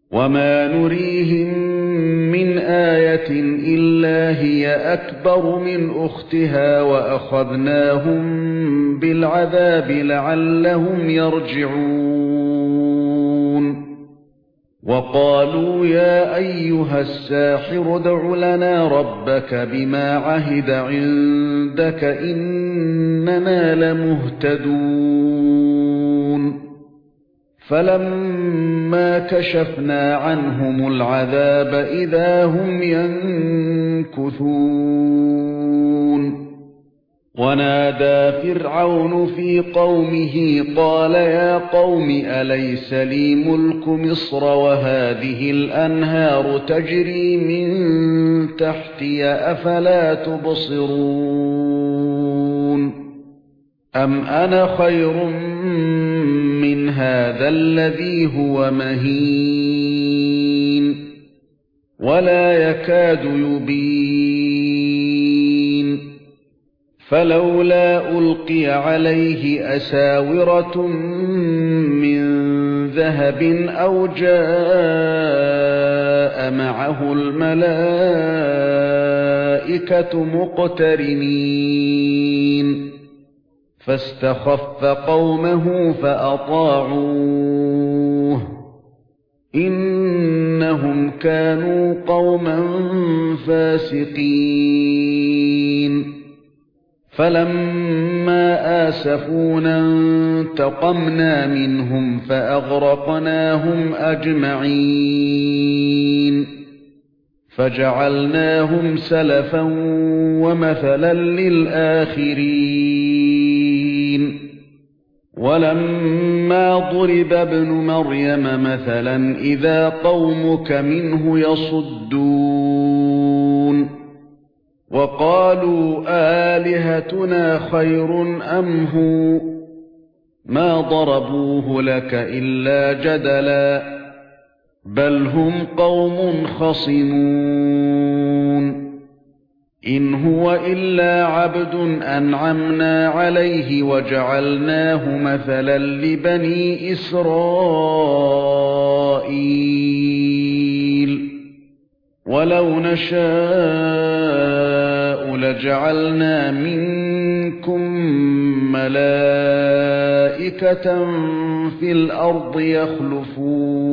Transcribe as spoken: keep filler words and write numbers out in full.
وَمَا نُرِيهِمْ مِنْ آيَةٍ إِلَّا هِيَ أَكْبَرُ مِنْ أُخْتِهَا وَأَخَذْنَاهُمْ بِالْعَذَابِ لَعَلَّهُمْ يَرْجِعُونَ وَقَالُوا يَا أَيُّهَ السَّاحِرُ ادْعُ لَنَا رَبَّكَ بِمَا عَهِدَ عِندَكَ إِنَّنَا لَمُهْتَدُونَ فَلَمَّا كَشَفْنَا عَنْهُمُ الْعَذَابَ إِذَا هُمْ يَنكُثُونَ وَنَادَى فِرْعَوْنُ فِي قَوْمِهِ قَالَ يَا قَوْمِ أَلَيْسَ لِي مُلْكُ مِصْرَ وَهَٰذِهِ الْأَنْهَارُ تَجْرِي مِن تَحْتِيَ أَفَلَا تُبْصِرُونَ أَمْ أَنَا خَيْرٌ مِنْ هَذَا الَّذِي هُوَ مَهِينٌ وَلَا يَكَادُ يُبِينُ فَلَوْلَا أُلْقِيَ عَلَيْهِ أَسَاوِرَةٌ مِّن ذَهَبٍ أَوْ جَاءَ مَعَهُ الْمَلَائِكَةُ مُقْتَرِنِينَ فَاسْتَخَفَّ قَوْمَهُ فَأَطَاعُوهُ إِنَّهُمْ كَانُوا قَوْمًا فَاسِقِينَ فَلَمَّا آسَفُونَا انتَقَمْنَا مِنْهُمْ فَأَغْرَقْنَاهُمْ أَجْمَعِينَ فَجَعَلْنَاهُمْ سَلَفًا وَمَثَلًا لِلْآخِرِينَ وَلَمَّا ضُرِبَ ابْنُ مَرْيَمَ مَثَلًا إِذَا قَوْمُكَ مِنْهُ يَصُدُّونَ وَقَالُوا آلِهَتُنَا خَيْرٌ أَمْ هُوَ مَا ضَرَبُوهُ لَكَ إِلَّا جَدَلًا بَلْ هُمْ قَوْمٌ خَصِمُونَ إِنْ هُوَ إِلَّا عَبْدٌ أَنْعَمْنَا عَلَيْهِ وَجَعَلْنَاهُ مَثَلًا لِبَنِي إِسْرَائِيلَ وَلَوْ نَشَاءُ لَجَعَلْنَا مِنكُم مَّلَائِكَةً فِي الْأَرْضِ يَخْلُفُونَ